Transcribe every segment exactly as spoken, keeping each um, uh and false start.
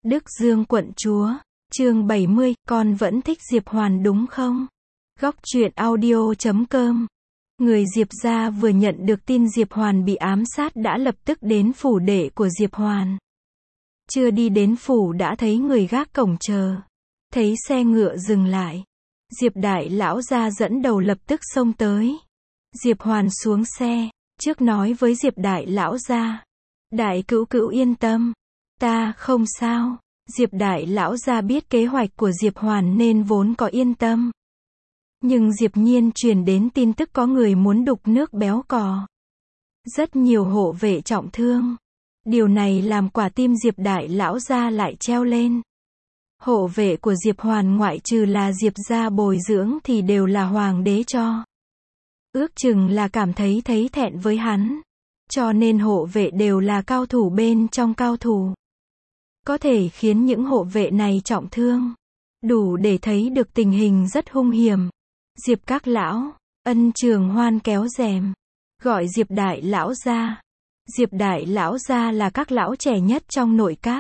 Đức Dương quận chúa, chương bảy mươi, con vẫn thích Diệp Hoàn đúng không? Góc truyện audio chấm com. Người Diệp gia vừa nhận được tin Diệp Hoàn bị ám sát đã lập tức đến phủ đệ của Diệp Hoàn. Chưa đi đến phủ đã thấy người gác cổng chờ. Thấy xe ngựa dừng lại. Diệp đại lão gia dẫn đầu lập tức xông tới. Diệp Hoàn xuống xe, trước nói với Diệp đại lão gia. Đại cữu cữu yên tâm. Ta không sao. Diệp đại lão gia biết kế hoạch của Diệp Hoàn nên vốn có yên tâm. Nhưng Diệp Nhiên truyền đến tin tức có người muốn đục nước béo cò. Rất nhiều hộ vệ trọng thương. Điều này làm quả tim Diệp đại lão gia lại treo lên. Hộ vệ của Diệp Hoàn ngoại trừ là Diệp gia bồi dưỡng thì đều là hoàng đế cho. Ước chừng là cảm thấy thấy thẹn với hắn. Cho nên hộ vệ đều là cao thủ bên trong cao thủ. Có thể khiến những hộ vệ này trọng thương. Đủ để thấy được tình hình rất hung hiểm. Diệp các lão, Ân Trường Hoan kéo rèm. Gọi Diệp đại lão ra. Diệp đại lão ra là các lão trẻ nhất trong nội các.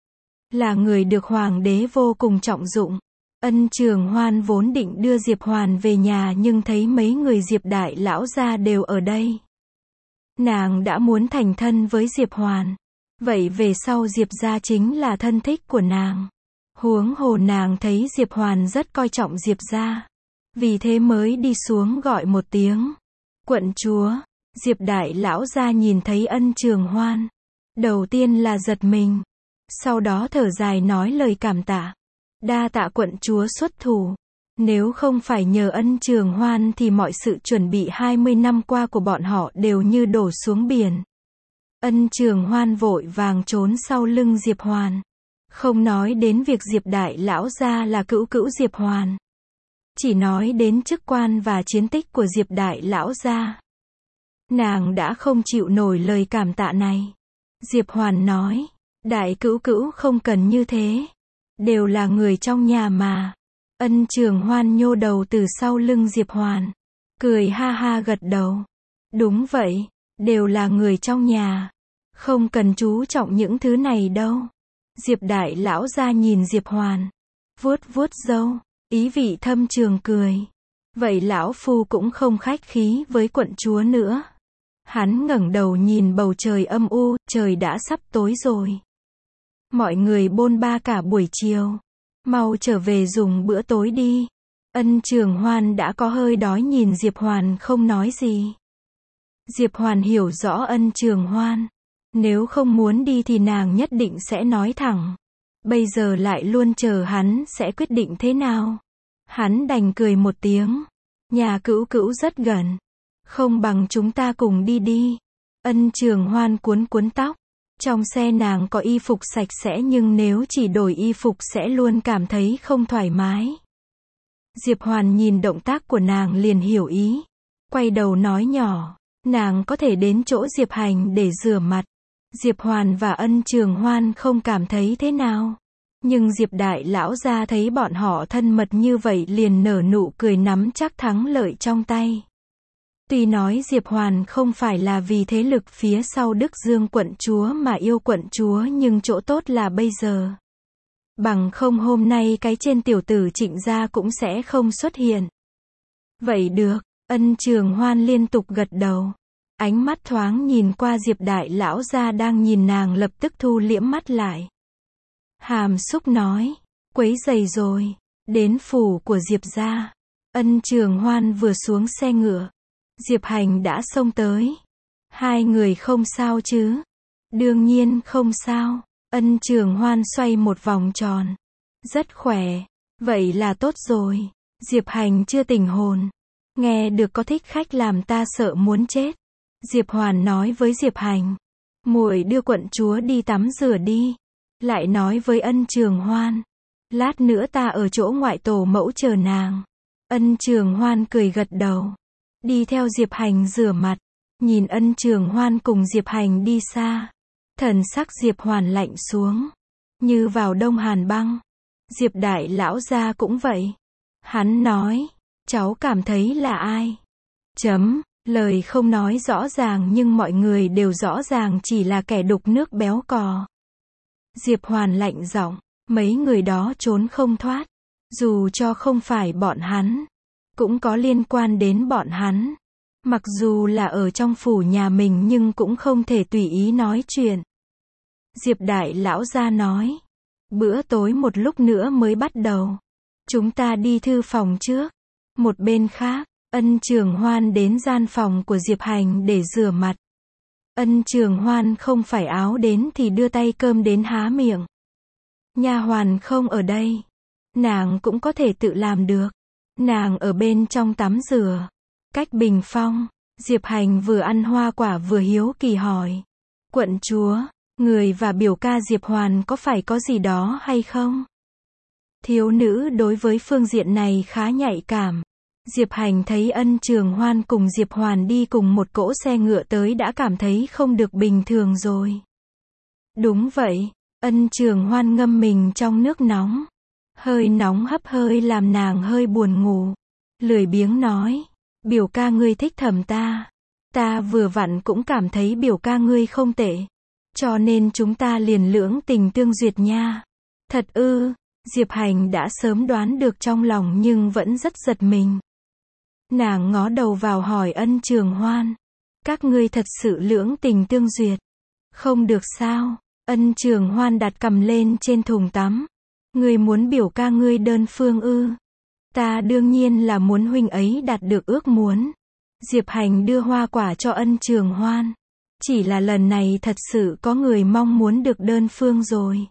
Là người được hoàng đế vô cùng trọng dụng. Ân Trường Hoan vốn định đưa Diệp Hoàn về nhà nhưng thấy mấy người Diệp đại lão ra đều ở đây. Nàng đã muốn thành thân với Diệp Hoàn. Vậy về sau Diệp gia chính là thân thích của nàng. Huống hồ nàng thấy Diệp Hoàn rất coi trọng Diệp gia. Vì thế mới đi xuống gọi một tiếng. Quận chúa. Diệp đại lão gia nhìn thấy Ân Trường Hoan. Đầu tiên là giật mình. Sau đó thở dài nói lời cảm tạ. Đa tạ quận chúa xuất thủ. Nếu không phải nhờ Ân Trường Hoan thì mọi sự chuẩn bị hai mươi năm qua của bọn họ đều như đổ xuống biển. Ân Trường Hoan vội vàng trốn sau lưng Diệp Hoàn. Không nói đến việc Diệp đại lão gia là cữu cữu Diệp Hoàn. Chỉ nói đến chức quan và chiến tích của Diệp đại lão gia. Nàng đã không chịu nổi lời cảm tạ này. Diệp Hoàn nói, đại cữu cữu không cần như thế. Đều là người trong nhà mà. Ân Trường Hoan nhô đầu từ sau lưng Diệp Hoàn. Cười ha ha gật đầu. Đúng vậy, đều là người trong nhà. Không cần chú trọng những thứ này đâu. Diệp đại lão gia nhìn Diệp Hoàn. Vuốt vuốt râu. Ý vị thâm trường cười. Vậy lão phu cũng không khách khí với quận chúa nữa. Hắn ngẩng đầu nhìn bầu trời âm u, trời đã sắp tối rồi. Mọi người bôn ba cả buổi chiều. Mau trở về dùng bữa tối đi. Ân Trường Hoan đã có hơi đói nhìn Diệp Hoàn không nói gì. Diệp Hoàn hiểu rõ Ân Trường Hoan. Nếu không muốn đi thì nàng nhất định sẽ nói thẳng. Bây giờ lại luôn chờ hắn sẽ quyết định thế nào. Hắn đành cười một tiếng. Nhà cữu cữu rất gần. Không bằng chúng ta cùng đi đi. Ân Trường Hoan cuốn cuốn tóc. Trong xe nàng có y phục sạch sẽ nhưng nếu chỉ đổi y phục sẽ luôn cảm thấy không thoải mái. Diệp Hoàn nhìn động tác của nàng liền hiểu ý. Quay đầu nói nhỏ. Nàng có thể đến chỗ Diệp Hành để rửa mặt. Diệp Hoàn và Ân Trường Hoan không cảm thấy thế nào. Nhưng Diệp đại lão gia thấy bọn họ thân mật như vậy liền nở nụ cười nắm chắc thắng lợi trong tay. Tuy nói Diệp Hoàn không phải là vì thế lực phía sau Đức Dương quận chúa mà yêu quận chúa nhưng chỗ tốt là bây giờ. Bằng không hôm nay cái trên tiểu tử Trịnh gia cũng sẽ không xuất hiện. Vậy được, Ân Trường Hoan liên tục gật đầu. Ánh mắt thoáng nhìn qua Diệp đại lão gia đang nhìn nàng lập tức thu liễm mắt lại. Hàm xúc nói, quấy rầy rồi. Đến phủ của Diệp gia. Ân Trường Hoan vừa xuống xe ngựa. Diệp Hành đã xông tới. Hai người không sao chứ? Đương nhiên không sao. Ân Trường Hoan xoay một vòng tròn. Rất khỏe. Vậy là tốt rồi. Diệp Hành chưa tỉnh hồn. Nghe được có thích khách làm ta sợ muốn chết. Diệp Hoàn nói với Diệp Hành. Muội đưa quận chúa đi tắm rửa đi. Lại nói với Ân Trường Hoan. Lát nữa ta ở chỗ ngoại tổ mẫu chờ nàng. Ân Trường Hoan cười gật đầu. Đi theo Diệp Hành rửa mặt. Nhìn Ân Trường Hoan cùng Diệp Hành đi xa. Thần sắc Diệp Hoàn lạnh xuống. Như vào đông hàn băng. Diệp đại lão gia cũng vậy. Hắn nói. Cháu cảm thấy là ai? Chấm. Lời không nói rõ ràng nhưng mọi người đều rõ ràng chỉ là kẻ đục nước béo cò. Diệp Hoàn lạnh giọng, mấy người đó trốn không thoát. Dù cho không phải bọn hắn, cũng có liên quan đến bọn hắn. Mặc dù là ở trong phủ nhà mình nhưng cũng không thể tùy ý nói chuyện. Diệp đại lão gia nói, bữa tối một lúc nữa mới bắt đầu. Chúng ta đi thư phòng trước. Một bên khác, Ân Trường Hoan đến gian phòng của Diệp Hành để rửa mặt. Ân Trường Hoan không phải áo đến thì đưa tay cơm đến há miệng. Nha hoàn không ở đây, nàng cũng có thể tự làm được. Nàng ở bên trong tắm rửa. Cách bình phong, Diệp Hành vừa ăn hoa quả vừa hiếu kỳ hỏi. Quận chúa, người và biểu ca Diệp Hoàn có phải có gì đó hay không? Thiếu nữ đối với phương diện này khá nhạy cảm. Diệp Hành thấy Ân Trường Hoan cùng Diệp Hoàn đi cùng một cỗ xe ngựa tới đã cảm thấy không được bình thường rồi. Đúng vậy, Ân Trường Hoan ngâm mình trong nước nóng. Hơi nóng hấp hơi làm nàng hơi buồn ngủ. Lười biếng nói, biểu ca ngươi thích thầm ta. Ta vừa vặn cũng cảm thấy biểu ca ngươi không tệ. Cho nên chúng ta liền lưỡng tình tương duyệt nha. Thật ư, Diệp Hành đã sớm đoán được trong lòng nhưng vẫn rất giật mình. Nàng ngó đầu vào hỏi Ân Trường Hoan. Các ngươi thật sự lưỡng tình tương duyệt. Không được sao? Ân Trường Hoan đặt cầm lên trên thùng tắm. Ngươi muốn biểu ca ngươi đơn phương ư? Ta đương nhiên là muốn huynh ấy đạt được ước muốn. Diệp Hành đưa hoa quả cho Ân Trường Hoan. Chỉ là lần này thật sự có người mong muốn được đơn phương rồi.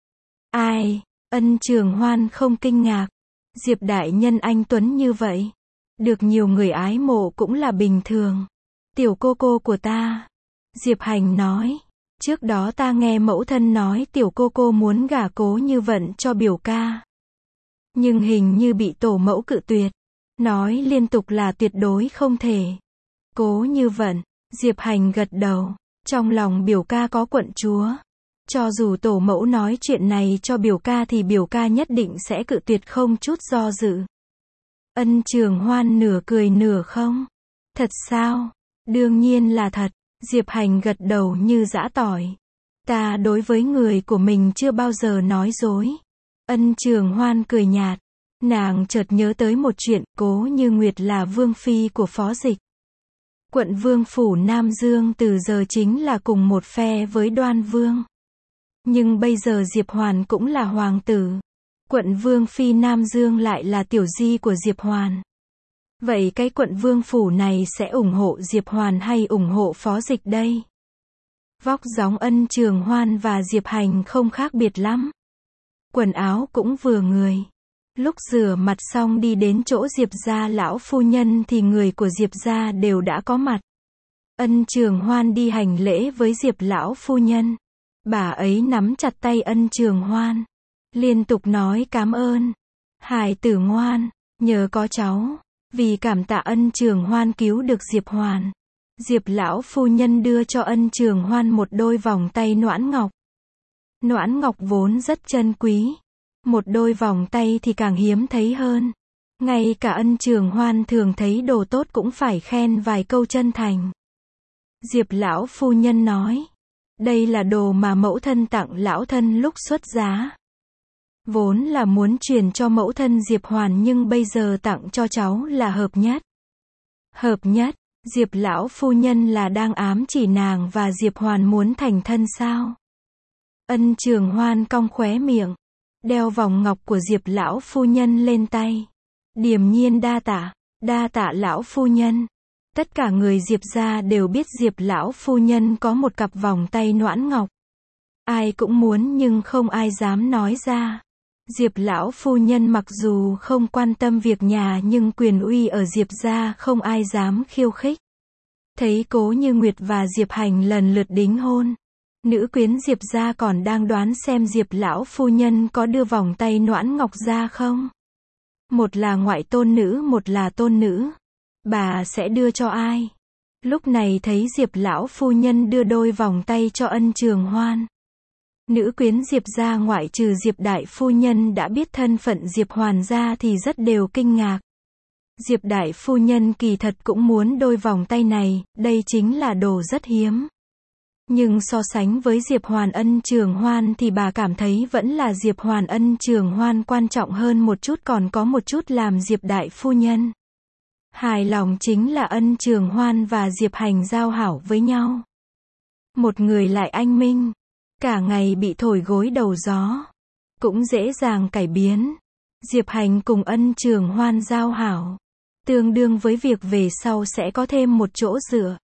Ai? Ân Trường Hoan không kinh ngạc. Diệp đại nhân anh tuấn như vậy. Được nhiều người ái mộ cũng là bình thường. Tiểu cô cô của ta. Diệp Hành nói. Trước đó ta nghe mẫu thân nói tiểu cô cô muốn gả Cố Như Vận cho biểu ca. Nhưng hình như bị tổ mẫu cự tuyệt. Nói liên tục là tuyệt đối không thể. Cố Như Vận. Diệp Hành gật đầu. Trong lòng biểu ca có quận chúa. Cho dù tổ mẫu nói chuyện này cho biểu ca thì biểu ca nhất định sẽ cự tuyệt không chút do dự. Ân Trường Hoan nửa cười nửa không. Thật sao? Đương nhiên là thật. Diệp Hành gật đầu như giã tỏi. Ta đối với người của mình chưa bao giờ nói dối. Ân Trường Hoan cười nhạt. Nàng chợt nhớ tới một chuyện, Cố Như Nguyệt là vương phi của Phó Dịch. Quận vương phủ Nam Dương từ giờ chính là cùng một phe với Đoan Vương. Nhưng bây giờ Diệp Hoàn cũng là hoàng tử. Quận vương phi Nam Dương lại là tiểu di của Diệp Hoàn. Vậy cái quận vương phủ này sẽ ủng hộ Diệp Hoàn hay ủng hộ Phó Dịch đây? Vóc dáng Ân Trường Hoan và Diệp Hành không khác biệt lắm. Quần áo cũng vừa người. Lúc rửa mặt xong đi đến chỗ Diệp gia lão phu nhân thì người của Diệp gia đều đã có mặt. Ân Trường Hoan đi hành lễ với Diệp lão phu nhân. Bà ấy nắm chặt tay Ân Trường Hoan. Liên tục nói cảm ơn. Hải tử ngoan, nhờ có cháu. Vì cảm tạ Ân Trường Hoan cứu được Diệp Hoàn. Diệp lão phu nhân đưa cho Ân Trường Hoan một đôi vòng tay noãn ngọc. Noãn ngọc vốn rất chân quý. Một đôi vòng tay thì càng hiếm thấy hơn. Ngay cả Ân Trường Hoan thường thấy đồ tốt cũng phải khen vài câu chân thành. Diệp lão phu nhân nói. Đây là đồ mà mẫu thân tặng lão thân lúc xuất giá. Vốn là muốn truyền cho mẫu thân Diệp Hoàn nhưng bây giờ tặng cho cháu là hợp nhất. Hợp nhất, Diệp lão phu nhân là đang ám chỉ nàng và Diệp Hoàn muốn thành thân sao? Ân Trường Hoan cong khóe miệng, đeo vòng ngọc của Diệp lão phu nhân lên tay. Điềm nhiên đa tạ, đa tạ lão phu nhân. Tất cả người Diệp gia đều biết Diệp lão phu nhân có một cặp vòng tay noãn ngọc. Ai cũng muốn nhưng không ai dám nói ra. Diệp lão phu nhân mặc dù không quan tâm việc nhà nhưng quyền uy ở Diệp gia không ai dám khiêu khích. Thấy Cố Như Nguyệt và Diệp Hành lần lượt đính hôn. Nữ quyến Diệp gia còn đang đoán xem Diệp lão phu nhân có đưa vòng tay noãn ngọc ra không. Một là ngoại tôn nữ, một là tôn nữ. Bà sẽ đưa cho ai? Lúc này thấy Diệp lão phu nhân đưa đôi vòng tay cho Ân Trường Hoan. Nữ quyến Diệp gia ngoại trừ Diệp đại phu nhân đã biết thân phận Diệp Hoàn gia thì rất đều kinh ngạc. Diệp đại phu nhân kỳ thật cũng muốn đôi vòng tay này, đây chính là đồ rất hiếm. Nhưng so sánh với Diệp Hoàn Ân Trường Hoan thì bà cảm thấy vẫn là Diệp Hoàn Ân Trường Hoan quan trọng hơn một chút, còn có một chút làm Diệp đại phu nhân hài lòng chính là Ân Trường Hoan và Diệp Hành giao hảo với nhau. Một người lại anh minh, cả ngày bị thổi gối đầu gió, cũng dễ dàng cải biến. Diệp Hành cùng Ân Trường Hoan giao hảo, tương đương với việc về sau sẽ có thêm một chỗ dựa.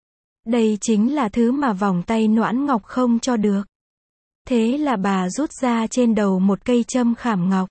Đây chính là thứ mà vòng tay Noãn Ngọc không cho được. Thế là bà rút ra trên đầu một cây châm khảm ngọc.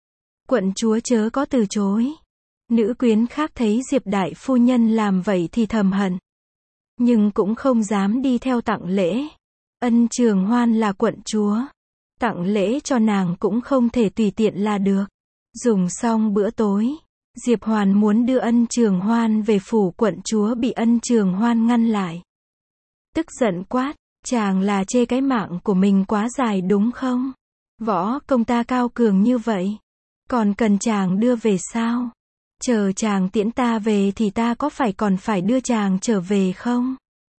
Quận chúa chớ có từ chối. Nữ quyến khác thấy Diệp đại phu nhân làm vậy thì thầm hận, nhưng cũng không dám đi theo tặng lễ. Ân Trường Hoan là quận chúa, tặng lễ cho nàng cũng không thể tùy tiện là được. Dùng xong bữa tối, Diệp Hoàn muốn đưa Ân Trường Hoan về phủ quận chúa, bị Ân Trường Hoan ngăn lại. Tức giận quát, chàng là chê cái mạng của mình quá dài đúng không? Võ công ta cao cường như vậy, còn cần chàng đưa về sao? Chờ chàng tiễn ta về thì ta có phải còn phải đưa chàng trở về không?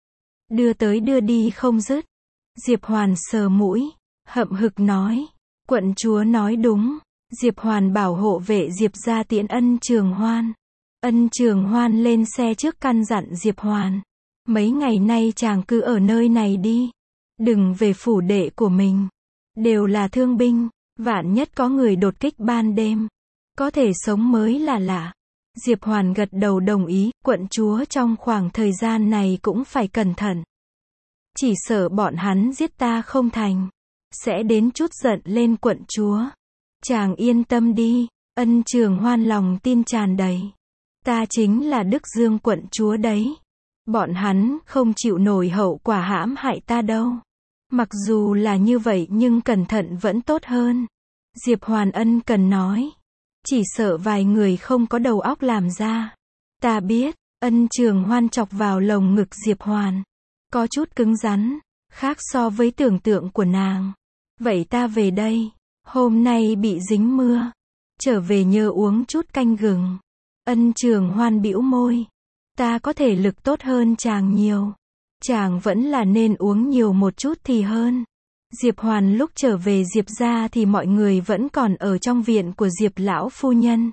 Đưa tới đưa đi không dứt. Diệp Hoàn sờ mũi, hậm hực nói, quận chúa nói đúng. Diệp Hoàn bảo hộ vệ Diệp ra tiễn Ân Trường Hoan. Ân Trường Hoan lên xe trước căn dặn Diệp Hoàn, mấy ngày nay chàng cứ ở nơi này đi, đừng về phủ đệ của mình. Đều là thương binh, vạn nhất có người đột kích ban đêm, có thể sống mới là lạ. Diệp Hoàn gật đầu đồng ý, quận chúa trong khoảng thời gian này cũng phải cẩn thận. Chỉ sợ bọn hắn giết ta không thành, sẽ đến chút giận lên quận chúa. Chàng yên tâm đi, Ân Trường Hoan lòng tin tràn đầy. Ta chính là Đức Dương quận chúa đấy. Bọn hắn không chịu nổi hậu quả hãm hại ta đâu. Mặc dù là như vậy nhưng cẩn thận vẫn tốt hơn. Diệp Hoàn ân cần nói. Chỉ sợ vài người không có đầu óc làm ra. Ta biết. Ân Trường Hoan chọc vào lồng ngực Diệp Hoàn. Có chút cứng rắn, khác so với tưởng tượng của nàng. Vậy ta về đây. Hôm nay bị dính mưa. Trở về nhớ uống chút canh gừng. Ân Trường Hoan bĩu môi. Ta có thể lực tốt hơn chàng nhiều. Chàng vẫn là nên uống nhiều một chút thì hơn. Diệp Hoàn lúc trở về Diệp gia thì mọi người vẫn còn ở trong viện của Diệp lão phu nhân.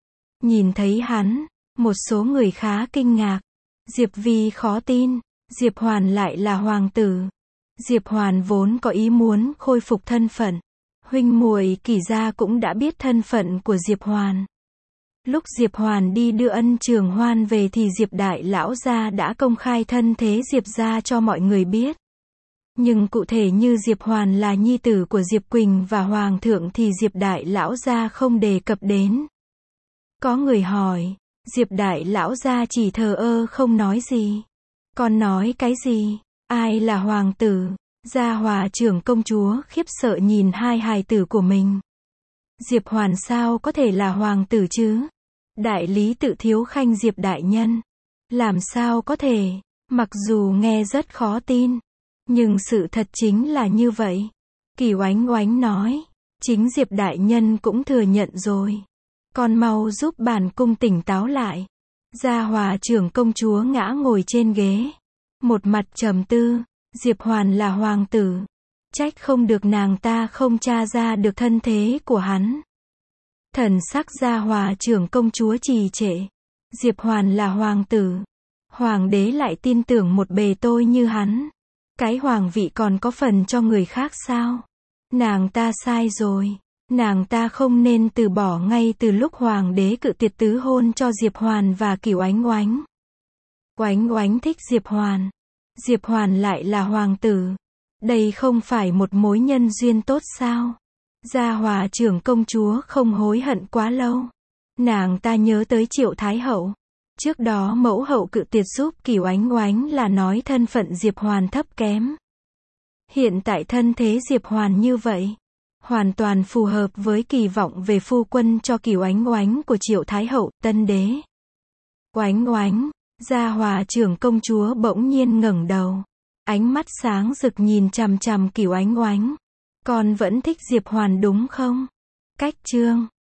Nhìn thấy hắn, một số người khá kinh ngạc. Diệp Vi khó tin, Diệp Hoàn lại là hoàng tử. Diệp Hoàn vốn có ý muốn khôi phục thân phận. Huynh muội Kỷ gia cũng đã biết thân phận của Diệp Hoàn. Lúc Diệp Hoàn đi đưa Ân Trường Hoan về thì Diệp đại lão gia đã công khai thân thế Diệp gia cho mọi người biết. Nhưng cụ thể như Diệp Hoàn là nhi tử của Diệp Quỳnh và Hoàng thượng thì Diệp đại lão gia không đề cập đến. Có người hỏi, Diệp đại lão gia chỉ thờ ơ không nói gì. Còn nói cái gì? Ai là hoàng tử? Gia Hòa trưởng công chúa khiếp sợ nhìn hai hài tử của mình. Diệp Hoàn sao có thể là hoàng tử chứ? Đại lý tự thiếu khanh Diệp đại nhân. Làm sao có thể? Mặc dù nghe rất khó tin, nhưng sự thật chính là như vậy. Kỳ Oánh Oánh nói, chính Diệp đại nhân cũng thừa nhận rồi. Con mau giúp bản cung tỉnh táo lại. Gia Hòa trưởng công chúa ngã ngồi trên ghế, một mặt trầm tư. Diệp Hoàn là hoàng tử, trách không được nàng ta không tra ra được thân thế của hắn. Thần sắc Gia Hòa trưởng công chúa trì trệ. Diệp Hoàn là hoàng tử, hoàng đế lại tin tưởng một bề tôi như hắn. Cái hoàng vị còn có phần cho người khác sao? Nàng ta sai rồi. Nàng ta không nên từ bỏ ngay từ lúc hoàng đế cự tuyệt tứ hôn cho Diệp Hoàn và Kỷ Oánh Oánh. Oánh Oánh thích Diệp Hoàn. Diệp Hoàn lại là hoàng tử. Đây không phải một mối nhân duyên tốt sao? Gia Hòa trưởng công chúa không hối hận quá lâu. Nàng ta nhớ tới Triệu Thái Hậu. Trước đó mẫu hậu cự tuyệt giúp Kỷ Oánh Oánh là nói thân phận Diệp Hoàn thấp kém. Hiện tại thân thế Diệp Hoàn như vậy, hoàn toàn phù hợp với kỳ vọng về phu quân cho Kỷ Oánh Oánh của Triệu Thái Hậu, tân đế. Oánh Oánh, Gia Hòa trưởng công chúa bỗng nhiên ngẩng đầu. Ánh mắt sáng rực nhìn chằm chằm Kỷ Oánh Oánh. Con vẫn thích Diệp Hoàn đúng không? Cách chương